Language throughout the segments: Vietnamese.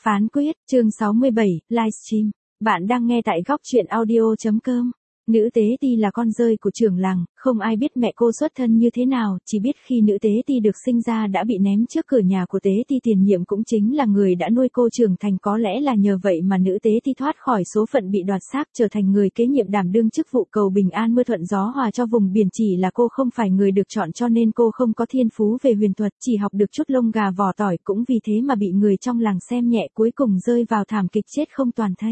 Phán quyết, chương 67, livestream. Bạn đang nghe tại góc truyện audio.com. Nữ tế ti là con rơi của trưởng làng, không ai biết mẹ cô xuất thân như thế nào, chỉ biết khi nữ tế ti được sinh ra đã bị ném trước cửa nhà của tế ti tiền nhiệm cũng chính là người đã nuôi cô trưởng thành, có lẽ là nhờ vậy mà nữ tế ti thoát khỏi số phận bị đoạt xác, trở thành người kế nhiệm đảm đương chức vụ cầu bình an mưa thuận gió hòa cho vùng biển. Chỉ là cô không phải người được chọn cho nên cô không có thiên phú về huyền thuật, chỉ học được chút lông gà vỏ tỏi, cũng vì thế mà bị người trong làng xem nhẹ, cuối cùng rơi vào thảm kịch chết không toàn thây.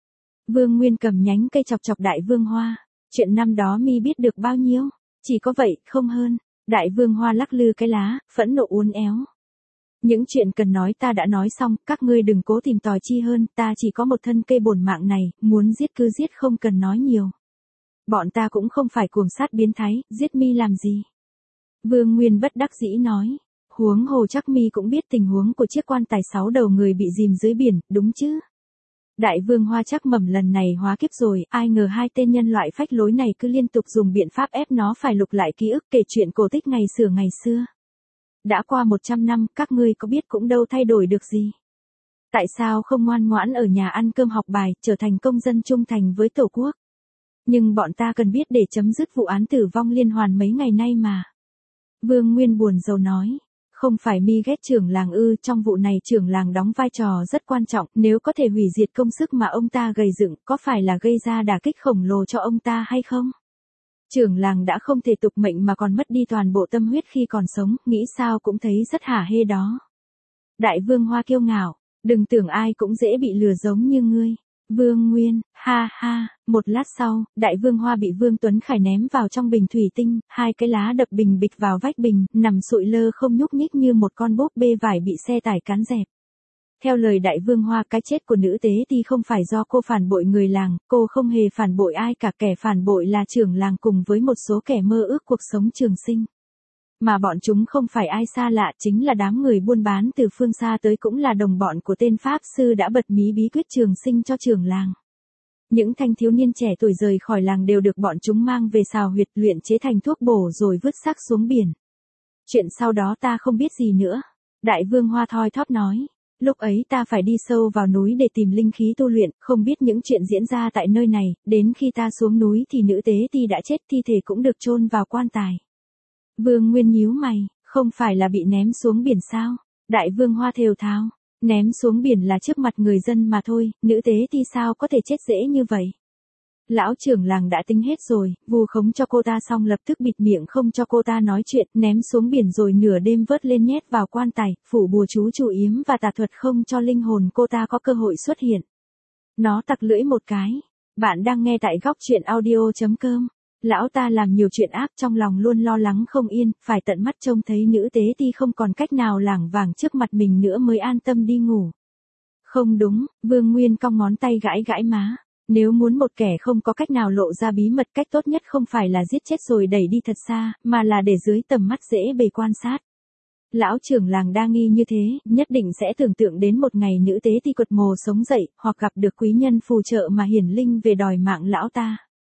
Vương Nguyên cầm nhánh cây chọc chọc Đại Vương Hoa. Chuyện năm đó mi biết được bao nhiêu? Chỉ có vậy, không hơn. Đại Vương Hoa lắc lư cái lá, phẫn nộ uốn éo. Những chuyện cần nói ta đã nói xong, các ngươi đừng cố tìm tòi chi hơn, ta chỉ có một thân cây bổn mạng này, muốn giết cứ giết, không cần nói nhiều. Bọn ta cũng không phải cuồng sát biến thái, giết mi làm gì? Vương Nguyên bất đắc dĩ nói. Huống hồ chắc mi cũng biết tình huống của chiếc quan tài 6 đầu người bị dìm dưới biển, đúng chứ? Đại Vương Hoa chắc mẩm lần này hóa kiếp rồi, ai ngờ hai tên nhân loại phách lối này cứ liên tục dùng biện pháp ép nó phải lục lại ký ức, kể chuyện cổ tích ngày xưa. Đã qua 100 năm, các ngươi có biết cũng đâu thay đổi được gì. Tại sao không ngoan ngoãn ở nhà ăn cơm học bài, trở thành công dân trung thành với Tổ quốc? Nhưng bọn ta cần biết để chấm dứt vụ án tử vong liên hoàn mấy ngày nay mà. Vương Nguyên buồn rầu nói. Không phải mi ghét trưởng làng ư? Trong vụ này trưởng làng đóng vai trò rất quan trọng, nếu có thể hủy diệt công sức mà ông ta gây dựng, có phải là gây ra đả kích khổng lồ cho ông ta hay không? Trưởng làng đã không thể tục mệnh mà còn mất đi toàn bộ tâm huyết khi còn sống, nghĩ sao cũng thấy rất hả hê đó. Đại Vương Hoa kiêu ngạo, đừng tưởng ai cũng dễ bị lừa giống như ngươi. Vương Nguyên, ha ha. Một lát sau, Đại Vương Hoa bị Vương Tuấn Khải ném vào trong bình thủy tinh, hai cái lá đập bình bịch vào vách bình, nằm sụi lơ không nhúc nhích như một con búp bê vải bị xe tải cán dẹp. Theo lời Đại Vương Hoa, cái chết của nữ tế thì không phải do cô phản bội người làng, cô không hề phản bội ai cả, kẻ phản bội là trưởng làng cùng với một số kẻ mơ ước cuộc sống trường sinh. Mà bọn chúng không phải ai xa lạ, chính là đám người buôn bán từ phương xa tới, cũng là đồng bọn của tên Pháp Sư đã bật mí bí quyết trường sinh cho trưởng làng. Những thanh thiếu niên trẻ tuổi rời khỏi làng đều được bọn chúng mang về xào huyệt, luyện chế thành thuốc bổ rồi vứt xác xuống biển. Chuyện sau đó ta không biết gì nữa. Đại Vương Hoa thoi thóp nói. Lúc ấy ta phải đi sâu vào núi để tìm linh khí tu luyện, không biết những chuyện diễn ra tại nơi này, đến khi ta xuống núi thì nữ tế ti đã chết, thi thể cũng được chôn vào quan tài. Vương Nguyên nhíu mày, không phải là bị ném xuống biển sao? Đại Vương Hoa thều thào, ném xuống biển là trước mặt người dân mà thôi, nữ tế ti sao có thể chết dễ như vậy? Lão trưởng làng đã tính hết rồi, vu khống cho cô ta xong lập tức bịt miệng không cho cô ta nói chuyện, ném xuống biển rồi nửa đêm vớt lên nhét vào quan tài, phủ bùa chú chủ yếm và tà thuật không cho linh hồn cô ta có cơ hội xuất hiện. Nó tặc lưỡi một cái. Bạn đang nghe tại góc truyện audio.com. Lão ta làm nhiều chuyện ác, trong lòng luôn lo lắng không yên, phải tận mắt trông thấy nữ tế ti không còn cách nào lảng vảng trước mặt mình nữa mới an tâm đi ngủ. Không đúng, Vương Nguyên cong ngón tay gãi gãi má. Nếu muốn một kẻ không có cách nào lộ ra bí mật, cách tốt nhất không phải là giết chết rồi đẩy đi thật xa, mà là để dưới tầm mắt dễ bề quan sát. Lão trưởng làng đa nghi như thế, nhất định sẽ tưởng tượng đến một ngày nữ tế ti quật mồ sống dậy, hoặc gặp được quý nhân phù trợ mà hiển linh về đòi mạng lão ta.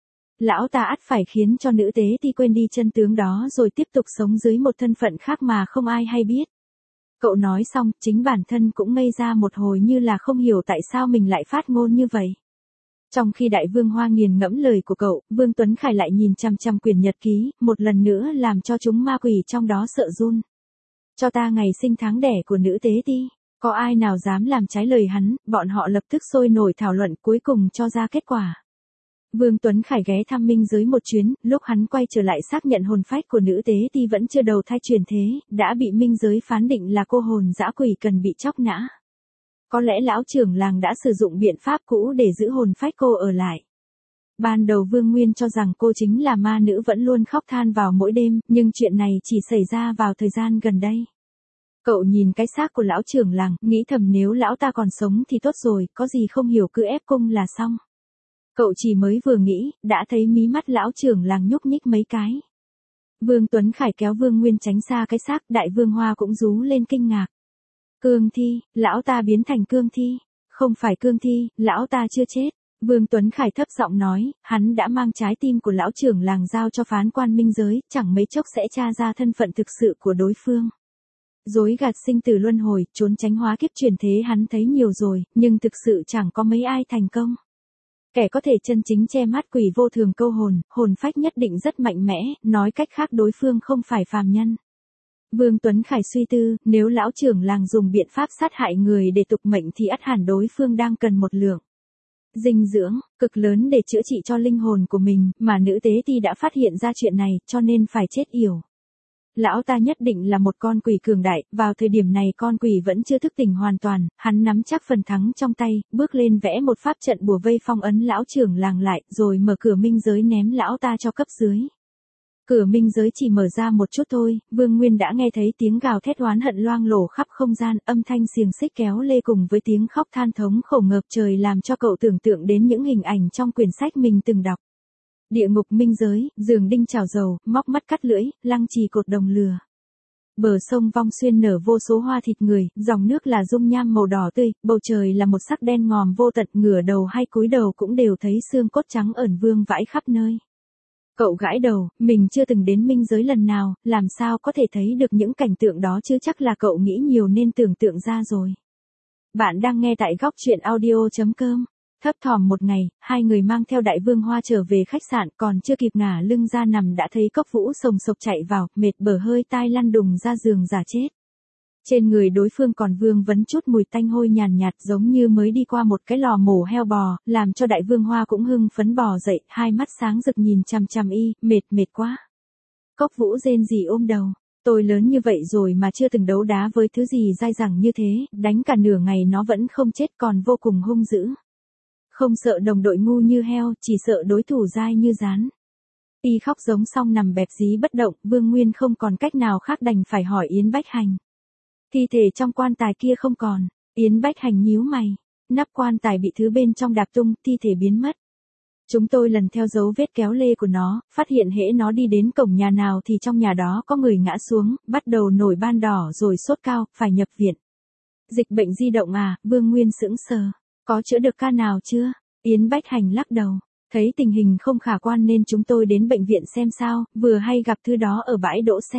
Lão ta ắt phải khiến cho nữ tế ti quên đi chân tướng đó rồi tiếp tục sống dưới một thân phận khác mà không ai hay biết. Cậu nói xong, chính bản thân cũng ngây ra một hồi như là không hiểu tại sao mình lại phát ngôn như vậy. Trong khi Đại Vương Hoa nghiền ngẫm lời của cậu, Vương Tuấn Khải lại nhìn chằm chằm quyển nhật ký, một lần nữa làm cho chúng ma quỷ trong đó sợ run. Cho ta ngày sinh tháng đẻ của nữ tế ti, có ai nào dám làm trái lời hắn? Bọn họ lập tức sôi nổi thảo luận, cuối cùng cho ra kết quả. Vương Tuấn Khải ghé thăm minh giới một chuyến, lúc hắn quay trở lại xác nhận hồn phách của nữ tế ti vẫn chưa đầu thai chuyển thế, đã bị minh giới phán định là cô hồn dã quỷ cần bị chóc nã. Có lẽ lão trưởng làng đã sử dụng biện pháp cũ để giữ hồn phách cô ở lại. Ban đầu Vương Nguyên cho rằng cô chính là ma nữ vẫn luôn khóc than vào mỗi đêm, nhưng chuyện này chỉ xảy ra vào thời gian gần đây. Cậu nhìn cái xác của lão trưởng làng, nghĩ thầm nếu lão ta còn sống thì tốt rồi, có gì không hiểu cứ ép cung là xong. Cậu chỉ mới vừa nghĩ, đã thấy mí mắt lão trưởng làng nhúc nhích mấy cái. Vương Tuấn Khải kéo Vương Nguyên tránh xa cái xác, Đại Vương Hoa cũng rú lên kinh ngạc. Cương thi, lão ta biến thành cương thi. Không phải cương thi, lão ta chưa chết. Vương Tuấn Khải thấp giọng nói, hắn đã mang trái tim của lão trưởng làng giao cho phán quan minh giới, chẳng mấy chốc sẽ tra ra thân phận thực sự của đối phương. Dối gạt sinh tử luân hồi, trốn tránh hóa kiếp chuyển thế hắn thấy nhiều rồi, nhưng thực sự chẳng có mấy ai thành công. Kẻ có thể chân chính che mắt quỷ vô thường câu hồn, hồn phách nhất định rất mạnh mẽ, nói cách khác đối phương không phải phàm nhân. Vương Tuấn Khải suy tư, nếu lão trưởng làng dùng biện pháp sát hại người để tục mệnh thì ắt hẳn đối phương đang cần một lượng dinh dưỡng cực lớn để chữa trị cho linh hồn của mình, mà nữ tế ti đã phát hiện ra chuyện này, cho nên phải chết yểu. Lão ta nhất định là một con quỷ cường đại, vào thời điểm này con quỷ vẫn chưa thức tỉnh hoàn toàn, hắn nắm chắc phần thắng trong tay, bước lên vẽ một pháp trận bùa vây phong ấn lão trưởng làng lại, rồi mở cửa minh giới ném lão ta cho cấp dưới. Cửa minh giới chỉ mở ra một chút thôi, Vương Nguyên đã nghe thấy tiếng gào thét oán hận loang lổ khắp không gian, âm thanh xiềng xích kéo lê cùng với tiếng khóc than thống khổ ngập trời làm cho cậu tưởng tượng đến những hình ảnh trong quyển sách mình từng đọc. Địa ngục minh giới, giường đinh chảo dầu, móc mắt cắt lưỡi, lăng trì cột đồng lửa. Bờ sông Vong Xuyên nở vô số hoa thịt người, dòng nước là dung nham màu đỏ tươi, bầu trời là một sắc đen ngòm vô tận, ngửa đầu hay cúi đầu cũng đều thấy xương cốt trắng ẩn vương vãi khắp nơi. Cậu gãi đầu, mình chưa từng đến minh giới lần nào, làm sao có thể thấy được những cảnh tượng đó chứ, chắc là cậu nghĩ nhiều nên tưởng tượng ra rồi. Bạn đang nghe tại góc truyện audio.com. Thấp thỏm một ngày, hai người mang theo Đại Vương Hoa trở về khách sạn, còn chưa kịp ngả lưng ra nằm đã thấy Cốc Vũ sồng sộc chạy vào, mệt bở hơi tai lăn đùng ra giường giả chết. Trên người đối phương còn vương vấn chút mùi tanh hôi nhàn nhạt giống như mới đi qua một cái lò mổ heo bò, làm cho Đại Vương Hoa cũng hưng phấn bò dậy, hai mắt sáng rực nhìn chằm chằm y, mệt quá. Cốc Vũ rên rỉ ôm đầu. Tôi lớn như vậy rồi mà chưa từng đấu đá với thứ gì dai dẳng như thế, đánh cả nửa ngày nó vẫn không chết còn vô cùng hung dữ. Không sợ đồng đội ngu như heo, chỉ sợ đối thủ dai như rán. Y khóc giống xong nằm bẹp dí bất động, Vương Nguyên không còn cách nào khác đành phải hỏi Yến Bách Hành. Thi thể trong quan tài kia không còn, Yến Bách Hành nhíu mày, nắp quan tài bị thứ bên trong đạp tung, thi thể biến mất. Chúng tôi lần theo dấu vết kéo lê của nó, phát hiện hễ nó đi đến cổng nhà nào thì trong nhà đó có người ngã xuống, bắt đầu nổi ban đỏ rồi sốt cao, phải nhập viện. Dịch bệnh di động à, Vương Nguyên sững sờ. Có chữa được ca nào chưa? Yến Bách Hành lắc đầu. Thấy tình hình không khả quan nên chúng tôi đến bệnh viện xem sao, vừa hay gặp thứ đó ở bãi đỗ xe.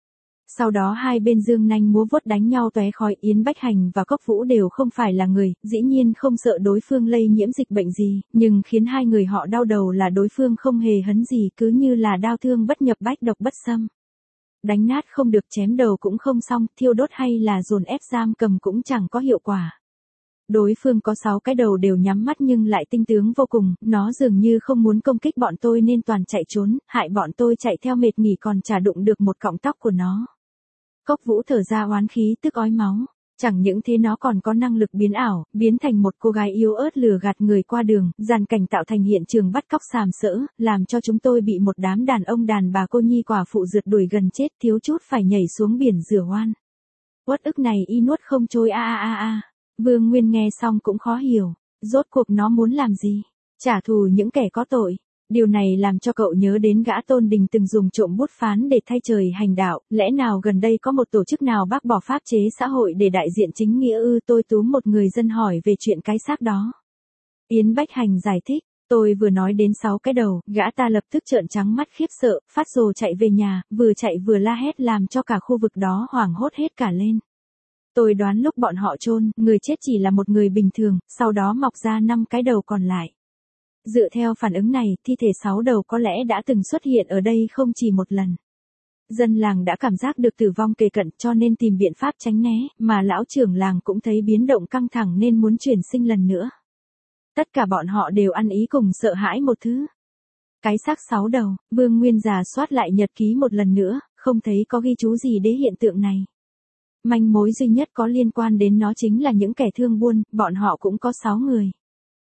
Sau đó hai bên dương nanh múa vuốt đánh nhau tóe khói. Yến Bách Hành và Cốc Vũ đều không phải là người, dĩ nhiên không sợ đối phương lây nhiễm dịch bệnh gì, nhưng khiến hai người họ đau đầu là đối phương không hề hấn gì, cứ như là đao thương bất nhập bách độc bất xâm. Đánh nát không được, chém đầu cũng không xong, thiêu đốt hay là dồn ép giam cầm cũng chẳng có hiệu quả. Đối phương có 6 cái đầu đều nhắm mắt nhưng lại tinh tướng vô cùng, nó dường như không muốn công kích bọn tôi nên toàn chạy trốn, hại bọn tôi chạy theo mệt nghỉ còn chả đụng được một cọng tóc của nó. Cốc Vũ thở ra oán khí tức ói máu, chẳng những thế nó còn có năng lực biến ảo, biến thành một cô gái yếu ớt lừa gạt người qua đường, dàn cảnh tạo thành hiện trường bắt cóc sàm sỡ, làm cho chúng tôi bị một đám đàn ông đàn bà cô nhi quả phụ rượt đuổi gần chết, thiếu chút phải nhảy xuống biển rửa oan. Uất ức này y nuốt không trôi a. Vương Nguyên nghe xong cũng khó hiểu, rốt cuộc nó muốn làm gì? Trả thù những kẻ có tội. Điều này làm cho cậu nhớ đến gã Tôn Đình từng dùng trộm bút phán để thay trời hành đạo, lẽ nào gần đây có một tổ chức nào bác bỏ pháp chế xã hội để đại diện chính nghĩa ư? Tôi túm một người dân hỏi về chuyện cái xác đó. Yến Bách Hành giải thích, tôi vừa nói đến 6 cái đầu, gã ta lập tức trợn trắng mắt khiếp sợ, phát rồ chạy về nhà, vừa chạy vừa la hét làm cho cả khu vực đó hoảng hốt hết cả lên. Tôi đoán lúc bọn họ chôn, người chết chỉ là một người bình thường, sau đó mọc ra 5 cái đầu còn lại. Dựa theo phản ứng này, thi thể 6 đầu có lẽ đã từng xuất hiện ở đây không chỉ một lần. Dân làng đã cảm giác được tử vong kề cận cho nên tìm biện pháp tránh né, mà lão trưởng làng cũng thấy biến động căng thẳng nên muốn chuyển sinh lần nữa. Tất cả bọn họ đều ăn ý cùng sợ hãi một thứ. Cái xác 6 đầu, Vương Nguyên rà soát lại nhật ký một lần nữa, không thấy có ghi chú gì đến hiện tượng này. Manh mối duy nhất có liên quan đến nó chính là những kẻ thương buôn, bọn họ cũng có 6 người.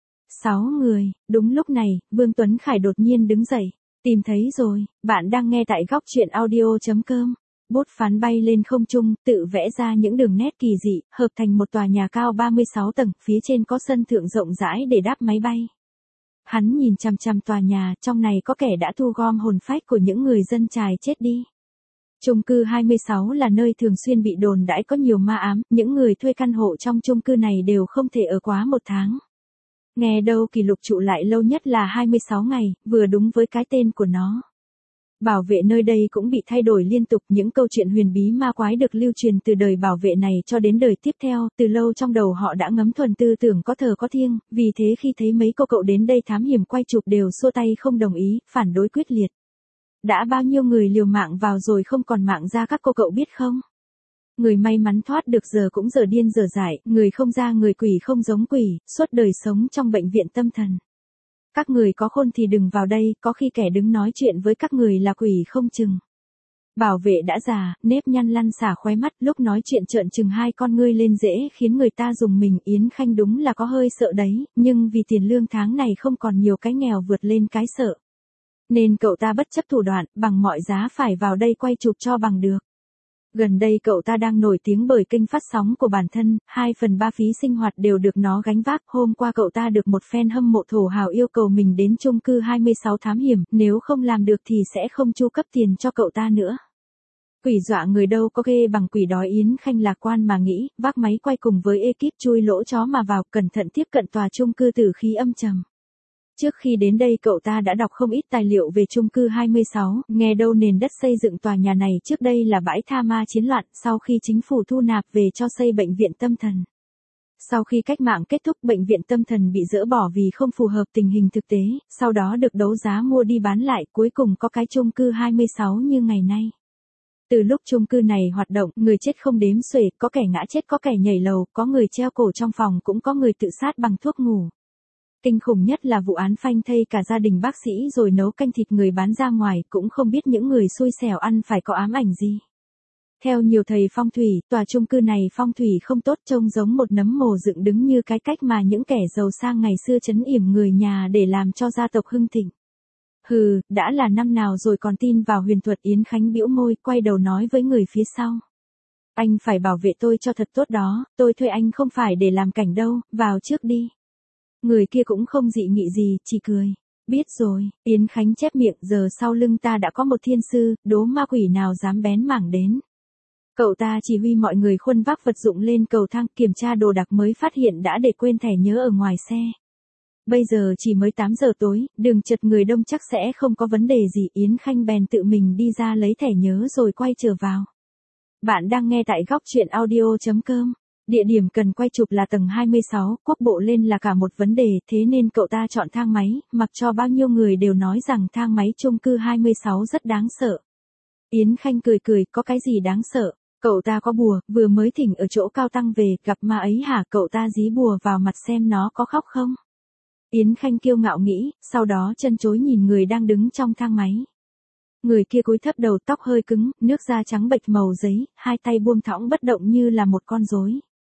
6 người, đúng lúc này, Vương Tuấn Khải đột nhiên đứng dậy. Tìm thấy rồi, bạn đang nghe tại góc truyện audio.com. Bút phán bay lên không trung, tự vẽ ra những đường nét kỳ dị, hợp thành một tòa nhà cao 36 tầng, phía trên có sân thượng rộng rãi để đáp máy bay. Hắn nhìn chằm chằm tòa nhà, trong này có kẻ đã thu gom hồn phách của những người dân chài chết đi. Chung cư 26 là nơi thường xuyên bị đồn đãi có nhiều ma ám, những người thuê căn hộ trong chung cư này đều không thể ở quá 1 tháng. Nghe đâu kỷ lục trụ lại lâu nhất là 26 ngày, vừa đúng với cái tên của nó. Bảo vệ nơi đây cũng bị thay đổi liên tục, những câu chuyện huyền bí ma quái được lưu truyền từ đời bảo vệ này cho đến đời tiếp theo, từ lâu trong đầu họ đã ngấm thuần tư tưởng có thờ có thiêng, vì thế khi thấy mấy cô cậu đến đây thám hiểm quay chụp đều xua tay không đồng ý, phản đối quyết liệt. Đã bao nhiêu người liều mạng vào rồi không còn mạng ra các cô cậu biết không? Người may mắn thoát được giờ cũng giờ điên giờ dại, người không ra người quỷ không giống quỷ, suốt đời sống trong bệnh viện tâm thần. Các người có khôn thì đừng vào đây, có khi kẻ đứng nói chuyện với các người là quỷ không chừng. Bảo vệ đã già, nếp nhăn lăn xả khóe mắt, lúc nói chuyện trợn trừng hai con ngươi lên dễ khiến người ta dùng mình. Yến Khanh đúng là có hơi sợ đấy, nhưng vì tiền lương tháng này không còn nhiều, cái nghèo vượt lên cái sợ. Nên cậu ta bất chấp thủ đoạn, bằng mọi giá phải vào đây quay chụp cho bằng được. Gần đây cậu ta đang nổi tiếng bởi kênh phát sóng của bản thân, 2/3 phí sinh hoạt đều được nó gánh vác. Hôm qua cậu ta được một fan hâm mộ thổ hào yêu cầu mình đến chung cư 26 thám hiểm, nếu không làm được thì sẽ không chu cấp tiền cho cậu ta nữa. Quỷ dọa người đâu có ghê bằng quỷ đói. Yến Khanh lạc quan mà nghĩ, vác máy quay cùng với ekip chui lỗ chó mà vào, cẩn thận tiếp cận tòa chung cư tử khí âm trầm. Trước khi đến đây cậu ta đã đọc không ít tài liệu về chung cư 26, nghe đâu nền đất xây dựng tòa nhà này trước đây là bãi tha ma chiến loạn, sau khi chính phủ thu nạp về cho xây bệnh viện tâm thần. Sau khi cách mạng kết thúc, bệnh viện tâm thần bị dỡ bỏ vì không phù hợp tình hình thực tế, sau đó được đấu giá mua đi bán lại, cuối cùng có cái chung cư 26 như ngày nay. Từ lúc chung cư này hoạt động, người chết không đếm xuể, có kẻ ngã chết, có kẻ nhảy lầu, có người treo cổ trong phòng, cũng có người tự sát bằng thuốc ngủ. Kinh khủng nhất là vụ án phanh thây cả gia đình bác sĩ rồi nấu canh thịt người bán ra ngoài, cũng không biết những người xui xẻo ăn phải có ám ảnh gì. Theo nhiều thầy phong thủy, tòa chung cư này phong thủy không tốt, trông giống một nấm mồ dựng đứng như cái cách mà những kẻ giàu sang ngày xưa trấn yểm người nhà để làm cho gia tộc hưng thịnh. Hừ, đã là năm nào rồi còn tin vào huyền thuật. Yến Khánh bĩu môi, quay đầu nói với người phía sau. Anh phải bảo vệ tôi cho thật tốt đó, tôi thuê anh không phải để làm cảnh đâu, vào trước đi. Người kia cũng không dị nghị gì, chỉ cười. Biết rồi, Yến Khánh chép miệng, giờ sau lưng ta đã có một thiên sư, đố ma quỷ nào dám bén mảng đến. Cậu ta chỉ huy mọi người khuân vác vật dụng lên cầu thang, kiểm tra đồ đạc mới phát hiện đã để quên thẻ nhớ ở ngoài xe. Bây giờ chỉ mới 8 giờ tối, đường chật người đông chắc sẽ không có vấn đề gì. Yến Khanh bèn tự mình đi ra lấy thẻ nhớ rồi quay trở vào. Bạn đang nghe tại góc truyện audio.com. Địa điểm cần quay chụp là tầng 26, quốc bộ lên là cả một vấn đề, thế nên cậu ta chọn thang máy, mặc cho bao nhiêu người đều nói rằng thang máy chung cư 26 rất đáng sợ. Yến Khanh cười cười, có cái gì đáng sợ? Cậu ta có bùa, vừa mới thỉnh ở chỗ cao tăng về, gặp ma ấy hả? Cậu ta dí bùa vào mặt xem nó có khóc không? Yến Khanh kiêu ngạo nghĩ, sau đó chân chối nhìn người đang đứng trong thang máy. Người kia cúi thấp đầu, tóc hơi cứng, nước da trắng bệch màu giấy, hai tay buông thõng bất động như là một con rối.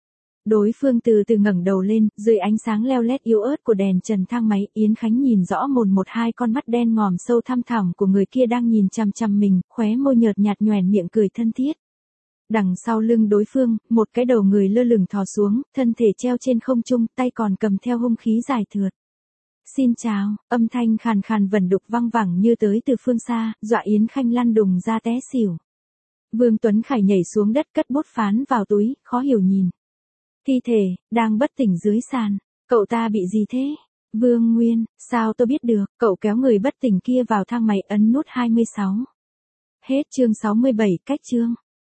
Đối phương từ từ ngẩng đầu lên, dưới ánh sáng leo lét yếu ớt của đèn trần thang máy, Yến Khánh nhìn rõ mồn một hai con mắt đen ngòm sâu thăm thẳm của người kia đang nhìn chằm chằm mình, khóe môi nhợt nhạt nhoẻn miệng cười thân thiết. Đằng sau lưng đối phương, một cái đầu người lơ lửng thò xuống, thân thể treo trên không trung, tay còn cầm theo hung khí dài thượt. Xin chào, âm thanh khàn khàn vẩn đục văng vẳng như tới từ phương xa, dọa Yến Khanh lăn đùng ra té xỉu. Vương Tuấn Khải nhảy xuống đất cất bút phán vào túi, khó hiểu nhìn. Thi thể, đang bất tỉnh dưới sàn. Cậu ta bị gì thế? Vương Nguyên, sao tôi biết được? Cậu kéo người bất tỉnh kia vào thang máy ấn nút 26. Hết chương 67, cách chương.